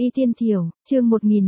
Y Tiên Thiểu, chương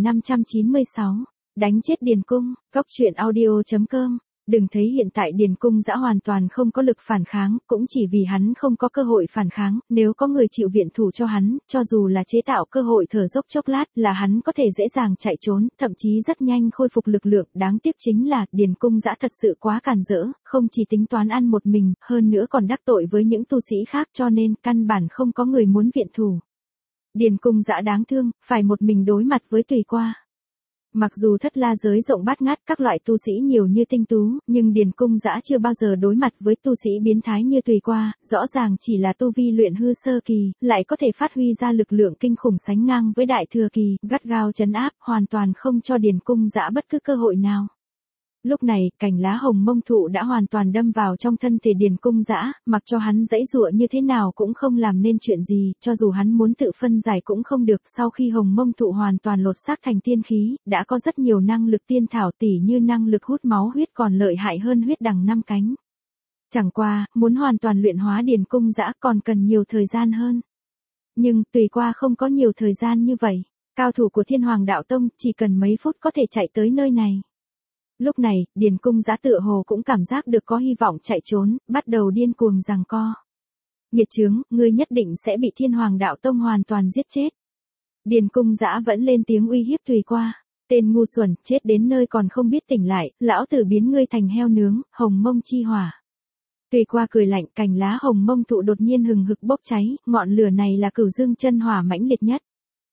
1596, đánh chết Điền Cung, góc truyện audio.com. Đừng thấy hiện tại Điền Cung Dã hoàn toàn không có lực phản kháng, cũng chỉ vì hắn không có cơ hội phản kháng, nếu có người chịu viện thủ cho hắn, cho dù là chế tạo cơ hội thở dốc chốc lát là hắn có thể dễ dàng chạy trốn, thậm chí rất nhanh khôi phục lực lượng. Đáng tiếc chính là Điền Cung Dã thật sự quá càn rỡ, không chỉ tính toán ăn một mình, hơn nữa còn đắc tội với những tu sĩ khác, cho nên căn bản không có người muốn viện thủ. Điền Cung Dã đáng thương, phải một mình đối mặt với Tùy Qua. Mặc dù Thất La giới rộng bát ngát, các loại tu sĩ nhiều như tinh tú, nhưng Điền Cung Dã chưa bao giờ đối mặt với tu sĩ biến thái như Tùy Qua, rõ ràng chỉ là tu vi luyện hư sơ kỳ, lại có thể phát huy ra lực lượng kinh khủng sánh ngang với đại thừa kỳ, gắt gao trấn áp, hoàn toàn không cho Điền Cung Dã bất cứ cơ hội nào. Lúc này, cành lá hồng mông thụ đã hoàn toàn đâm vào trong thân thể Điền Cung Dã, mặc cho hắn giãy giụa như thế nào cũng không làm nên chuyện gì, cho dù hắn muốn tự phân giải cũng không được. Sau khi hồng mông thụ hoàn toàn lột xác thành tiên khí, đã có rất nhiều năng lực tiên thảo tỉ như năng lực hút máu huyết còn lợi hại hơn huyết đằng 5 cánh. Chẳng qua, muốn hoàn toàn luyện hóa Điền Cung Dã còn cần nhiều thời gian hơn. Nhưng, Tùy Qua không có nhiều thời gian như vậy. Cao thủ của Thiên Hoàng Đạo Tông chỉ cần mấy phút có thể chạy tới nơi này. Lúc này, Điền Cung Dã tựa hồ cũng cảm giác được có hy vọng chạy trốn, bắt đầu điên cuồng giằng co. Nghiệt chướng, ngươi nhất định sẽ bị Thiên Hoàng Đạo Tông hoàn toàn giết chết. Điền Cung Dã vẫn lên tiếng uy hiếp Tùy Qua. Tên ngu xuẩn, chết đến nơi còn không biết tỉnh lại, lão tử biến ngươi thành heo nướng, hồng mông chi hỏa. Tùy Qua cười lạnh, cành lá hồng mông thụ đột nhiên hừng hực bốc cháy, ngọn lửa này là Cửu Dương chân hỏa mãnh liệt nhất.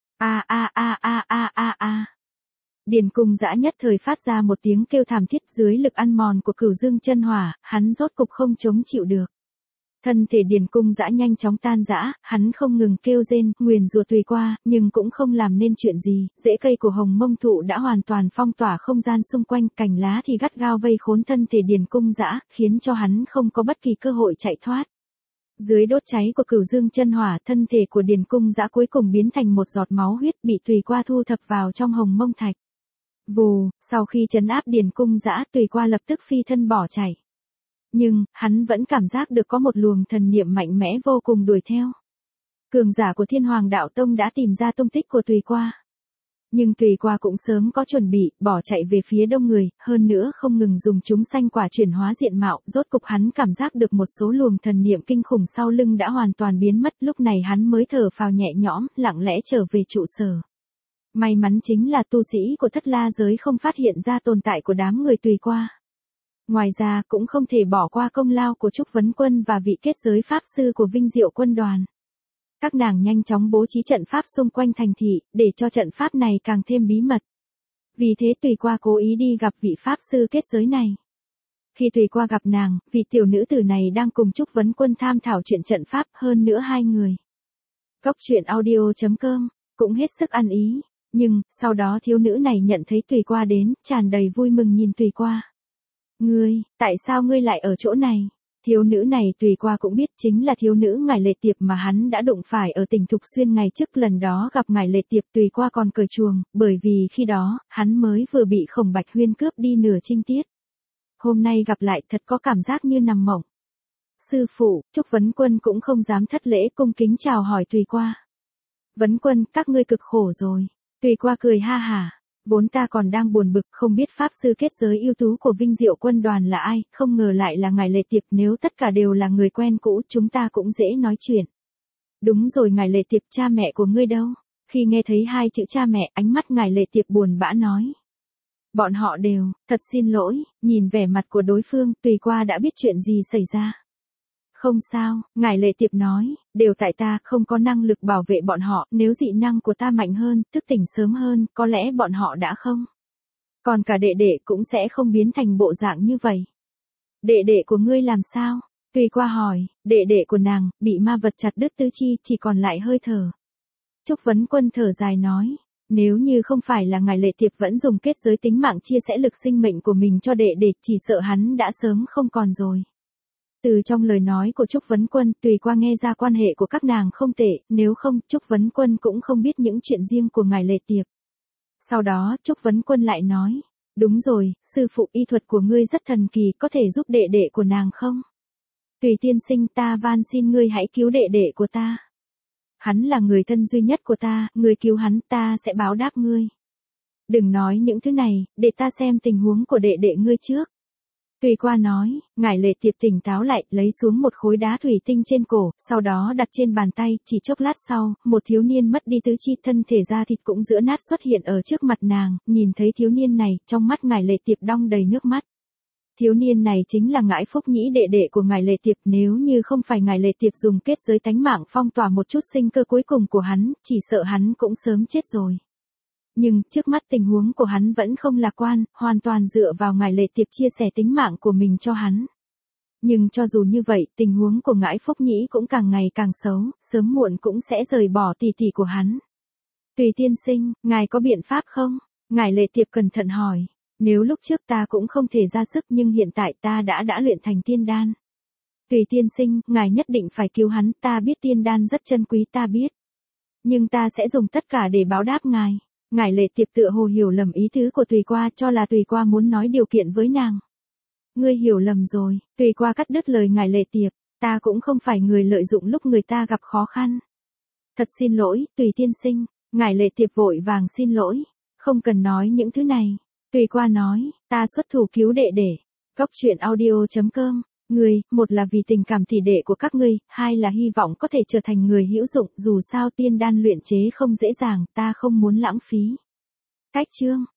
A a a a a a a. Điền Cung Dã nhất thời phát ra một tiếng kêu thảm thiết, dưới lực ăn mòn của Cửu Dương chân hỏa, hắn rốt cục không chống chịu được. Thân thể Điền Cung Dã nhanh chóng tan rã, hắn không ngừng kêu rên, nguyền rủa Tùy Qua, nhưng cũng không làm nên chuyện gì. Rễ cây của hồng mông thụ đã hoàn toàn phong tỏa không gian xung quanh, cành lá thì gắt gao vây khốn thân thể Điền Cung Dã, khiến cho hắn không có bất kỳ cơ hội chạy thoát. Dưới đốt cháy của Cửu Dương chân hỏa, thân thể của Điền Cung Dã cuối cùng biến thành một giọt máu huyết, bị Tùy Qua thu thập vào trong hồng mông thạch. Vù, sau khi trấn áp Điền Cung Dã, Tùy Qua lập tức phi thân bỏ chạy. Nhưng, hắn vẫn cảm giác được có một luồng thần niệm mạnh mẽ vô cùng đuổi theo. Cường giả của Thiên Hoàng Đạo Tông đã tìm ra tung tích của Tùy Qua. Nhưng Tùy Qua cũng sớm có chuẩn bị, bỏ chạy về phía đông người, hơn nữa không ngừng dùng chúng sanh quả chuyển hóa diện mạo, rốt cục hắn cảm giác được một số luồng thần niệm kinh khủng sau lưng đã hoàn toàn biến mất, lúc này hắn mới thở phào nhẹ nhõm, lặng lẽ trở về trụ sở. May mắn chính là tu sĩ của Thất La giới không phát hiện ra tồn tại của đám người Tùy Qua. Ngoài ra, cũng không thể bỏ qua công lao của Trúc Vấn Quân và vị kết giới pháp sư của Vinh Diệu quân đoàn. Các nàng nhanh chóng bố trí trận pháp xung quanh thành thị, để cho trận pháp này càng thêm bí mật. Vì thế Tùy Qua cố ý đi gặp vị pháp sư kết giới này. Khi Tùy Qua gặp nàng, vị tiểu nữ tử này đang cùng Trúc Vấn Quân tham thảo chuyện trận pháp, hơn nữa hai người. Góc truyện audio.com, cũng hết sức ăn ý. Nhưng, sau đó thiếu nữ này nhận thấy Tùy Qua đến, tràn đầy vui mừng nhìn Tùy Qua. Ngươi, tại sao ngươi lại ở chỗ này? Thiếu nữ này Tùy Qua cũng biết chính là thiếu nữ Ngải Lệ Tiệp mà hắn đã đụng phải ở tỉnh Thục Xuyên ngày trước. Lần đó gặp Ngải Lệ Tiệp Tùy Qua còn cởi chuồng, bởi vì khi đó, hắn mới vừa bị Khổng Bạch Huyên cướp đi nửa trinh tiết. Hôm nay gặp lại thật có cảm giác như nằm mộng. Sư phụ, Trúc Vấn Quân cũng không dám thất lễ, cung kính chào hỏi Tùy Qua. Vấn Quân, các ngươi cực khổ rồi. Tùy Qua cười ha hả, vốn ta còn đang buồn bực không biết pháp sư kết giới ưu tú của Vinh Diệu quân đoàn là ai, không ngờ lại là Ngải Lệ Tiệp, nếu tất cả đều là người quen cũ chúng ta cũng dễ nói chuyện. Đúng rồi Ngải Lệ Tiệp, cha mẹ của ngươi đâu? Khi nghe thấy hai chữ cha mẹ, ánh mắt Ngải Lệ Tiệp buồn bã nói. Bọn họ đều, thật xin lỗi, nhìn vẻ mặt của đối phương, Tùy Qua đã biết chuyện gì xảy ra. Không sao, Ngải Lệ Tiệp nói, đều tại ta, không có năng lực bảo vệ bọn họ, nếu dị năng của ta mạnh hơn, thức tỉnh sớm hơn, có lẽ bọn họ đã không. Còn cả đệ đệ cũng sẽ không biến thành bộ dạng như vậy. Đệ đệ của ngươi làm sao? Tùy Qua hỏi, đệ đệ của nàng, bị ma vật chặt đứt tứ chi, chỉ còn lại hơi thở. Trúc Vấn Quân thở dài nói, nếu như không phải là Ngải Lệ Tiệp vẫn dùng kết giới tính mạng chia sẻ lực sinh mệnh của mình cho đệ đệ, chỉ sợ hắn đã sớm không còn rồi. Từ trong lời nói của Trúc Vấn Quân, Tùy Qua nghe ra quan hệ của các nàng không tệ, nếu không, Trúc Vấn Quân cũng không biết những chuyện riêng của Ngải Lệ Tiệp. Sau đó, Trúc Vấn Quân lại nói, đúng rồi, sư phụ, y thuật của ngươi rất thần kỳ, có thể giúp đệ đệ của nàng không? Tùy tiên sinh, ta van xin ngươi hãy cứu đệ đệ của ta. Hắn là người thân duy nhất của ta, ngươi cứu hắn ta sẽ báo đáp ngươi. Đừng nói những thứ này, để ta xem tình huống của đệ đệ ngươi trước. Tùy qua nói, Ngải Lệ Tiệp tỉnh táo lại, lấy xuống một khối đá thủy tinh trên cổ, sau đó đặt trên bàn tay, chỉ chốc lát sau, một thiếu niên mất đi tứ chi, thân thể da thịt cũng giữa nát xuất hiện ở trước mặt nàng, nhìn thấy thiếu niên này, trong mắt Ngải Lệ Tiệp đong đầy nước mắt. Thiếu niên này chính là Ngải Phúc Nhĩ, đệ đệ của Ngải Lệ Tiệp, nếu như không phải Ngải Lệ Tiệp dùng kết giới tánh mạng phong tỏa một chút sinh cơ cuối cùng của hắn, chỉ sợ hắn cũng sớm chết rồi. Nhưng, trước mắt tình huống của hắn vẫn không lạc quan, hoàn toàn dựa vào Ngải Lệ Tiệp chia sẻ tính mạng của mình cho hắn. Nhưng cho dù như vậy, tình huống của Ngải Phúc Nhĩ cũng càng ngày càng xấu, sớm muộn cũng sẽ rời bỏ tỷ tỷ của hắn. Tùy tiên sinh, ngài có biện pháp không? Ngải Lệ Tiệp cẩn thận hỏi. Nếu lúc trước ta cũng không thể ra sức nhưng hiện tại ta đã luyện thành tiên đan. Tùy tiên sinh, ngài nhất định phải cứu hắn, ta biết tiên đan rất chân quý ta biết. Nhưng ta sẽ dùng tất cả để báo đáp ngài. Ngải Lệ Tiệp tựa hồ hiểu lầm ý tứ của Tùy Qua, cho là Tùy Qua muốn nói điều kiện với nàng. Ngươi hiểu lầm rồi, Tùy Qua cắt đứt lời Ngải Lệ Tiệp, ta cũng không phải người lợi dụng lúc người ta gặp khó khăn. Thật xin lỗi, Tùy tiên sinh, Ngải Lệ Tiệp vội vàng xin lỗi, không cần nói những thứ này. Tùy Qua nói, ta xuất thủ cứu đệ đệ. Cốc truyện audio.com. Người, một là vì tình cảm tỷ đệ của các ngươi, hai là hy vọng có thể trở thành người hữu dụng, dù sao tiên đan luyện chế không dễ dàng, ta không muốn lãng phí. Cách chương